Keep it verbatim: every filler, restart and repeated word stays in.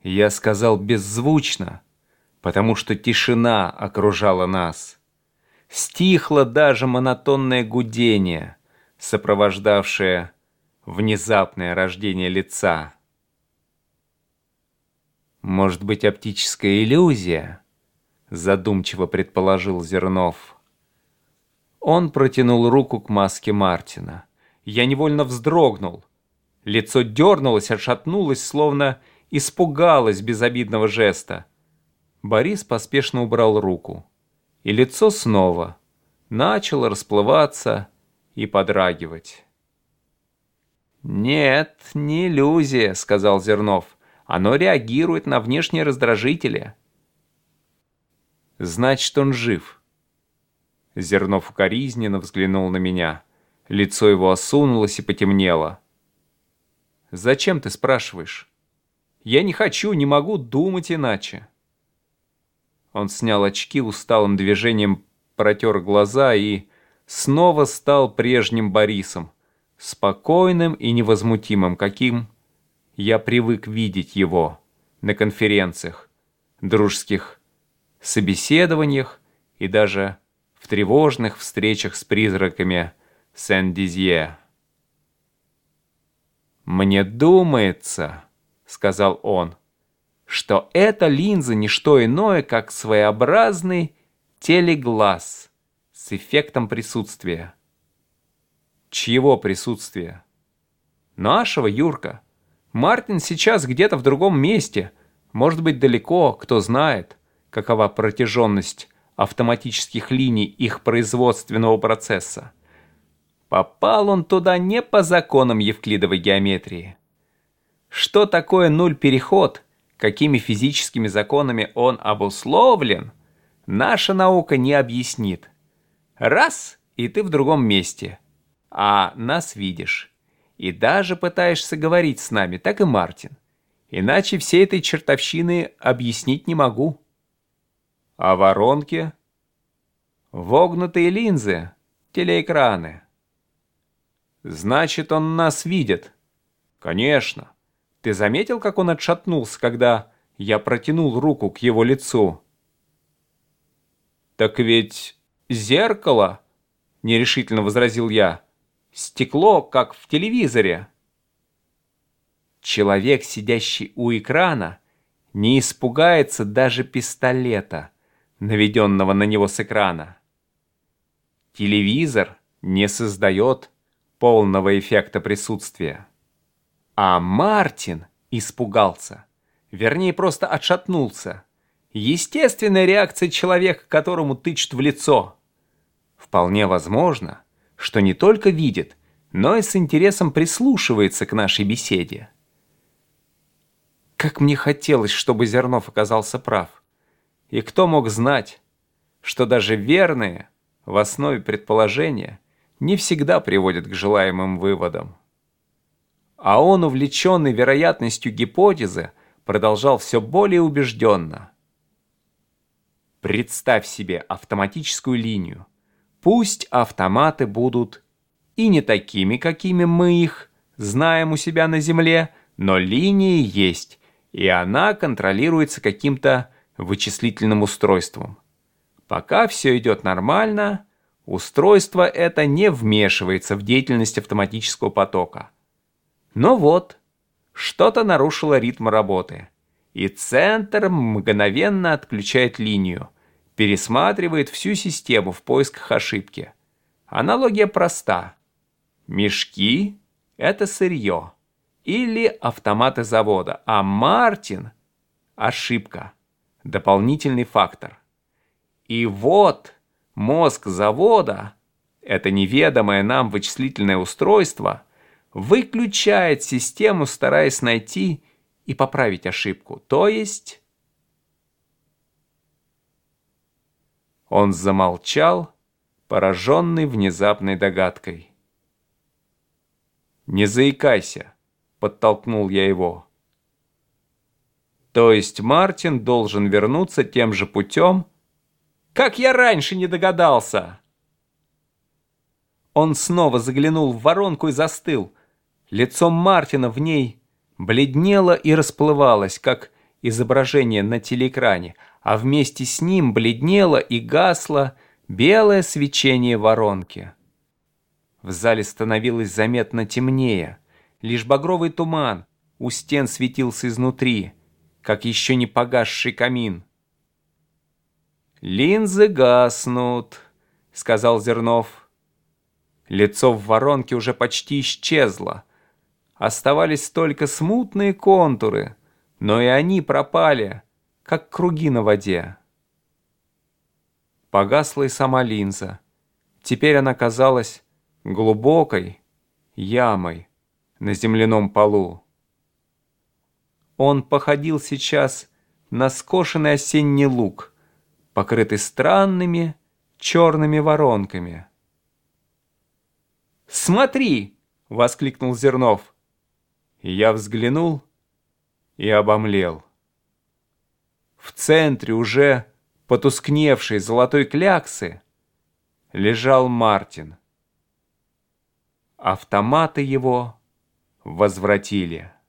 Я сказал беззвучно, потому что тишина окружала нас. Стихло даже монотонное гудение, сопровождавшее внезапное рождение лица. «Может быть, оптическая иллюзия?» — задумчиво предположил Зернов. Он протянул руку к маске Мартина. Я невольно вздрогнул. Лицо дернулось, отшатнулось, словно испугалось безобидного жеста. Борис поспешно убрал руку, и лицо снова начало расплываться и подрагивать. «Нет, не иллюзия», — сказал Зернов. «Оно реагирует на внешние раздражители». «Значит, он жив». Зернов укоризненно взглянул на меня. Лицо его осунулось и потемнело. «Зачем ты спрашиваешь? Я не хочу, не могу думать иначе». Он снял очки, усталым движением протер глаза и снова стал прежним Борисом, спокойным и невозмутимым, каким я привык видеть его на конференциях, дружеских собеседованиях и даже в тревожных встречах с призраками Сен-Дизье. «Мне думается, — сказал он, — что эта линза не что иное, как своеобразный телеглаз с эффектом присутствия». «Чьего присутствия?» «Нашего, Юрка. Мартин сейчас где-то в другом месте, может быть, далеко, кто знает, какова протяженность автоматических линий их производственного процесса. Попал он туда не по законам евклидовой геометрии. Что такое нуль-переход, какими физическими законами он обусловлен, наша наука не объяснит. Раз — и ты в другом месте, а нас видишь. И даже пытаешься говорить с нами, так и Мартин. Иначе всей этой чертовщины объяснить не могу». «А воронки?» «Вогнутые линзы, телеэкраны». «Значит, он нас видит?» «Конечно. Ты заметил, как он отшатнулся, когда я протянул руку к его лицу?» «Так ведь зеркало, — нерешительно возразил я, — стекло, как в телевизоре». Человек, сидящий у экрана, не испугается даже пистолета, наведенного на него с экрана. Телевизор не создает полного эффекта присутствия. А Мартин испугался, вернее, просто отшатнулся. Естественная реакция человека, которому тычут в лицо. Вполне возможно, что не только видит, но и с интересом прислушивается к нашей беседе. Как мне хотелось, чтобы Зернов оказался прав. И кто мог знать, что даже верные в основе предположения не всегда приводят к желаемым выводам. А он, увлеченный вероятностью гипотезы, продолжал все более убежденно. Представь себе автоматическую линию. Пусть автоматы будут и не такими, какими мы их знаем у себя на Земле, но линия есть, и она контролируется каким-то вычислительным устройством. Пока все идет нормально, устройство это не вмешивается в деятельность автоматического потока. Но вот, что-то нарушило ритм работы, и центр мгновенно отключает линию, пересматривает всю систему в поисках ошибки. Аналогия проста. Мешки — это сырье или автоматы завода, а Мартин — ошибка, дополнительный фактор. И вот мозг завода, это неведомое нам вычислительное устройство, выключает систему, стараясь найти и поправить ошибку. То есть... Он замолчал, пораженный внезапной догадкой. «Не заикайся», — подтолкнул я его. «То есть Мартин должен вернуться тем же путем?» «Как я раньше не догадался!» Он снова заглянул в воронку и застыл. Лицо Мартина в ней бледнело и расплывалось, как изображение на телеэкране, а вместе с ним бледнело и гасло белое свечение воронки. В зале становилось заметно темнее. Лишь багровый туман у стен светился изнутри, как еще не погасший камин. «Линзы гаснут», — сказал Зернов. Лицо в воронке уже почти исчезло. Оставались только смутные контуры, но и они пропали, как круги на воде. Погасла и сама линза. Теперь она казалась глубокой ямой на земляном полу. Он походил сейчас на скошенный осенний луг, покрытый странными черными воронками. «Смотри!» — воскликнул Зернов. Я взглянул и обомлел. В центре уже потускневшей золотой кляксы лежал Мартин. Автоматы его возвратили.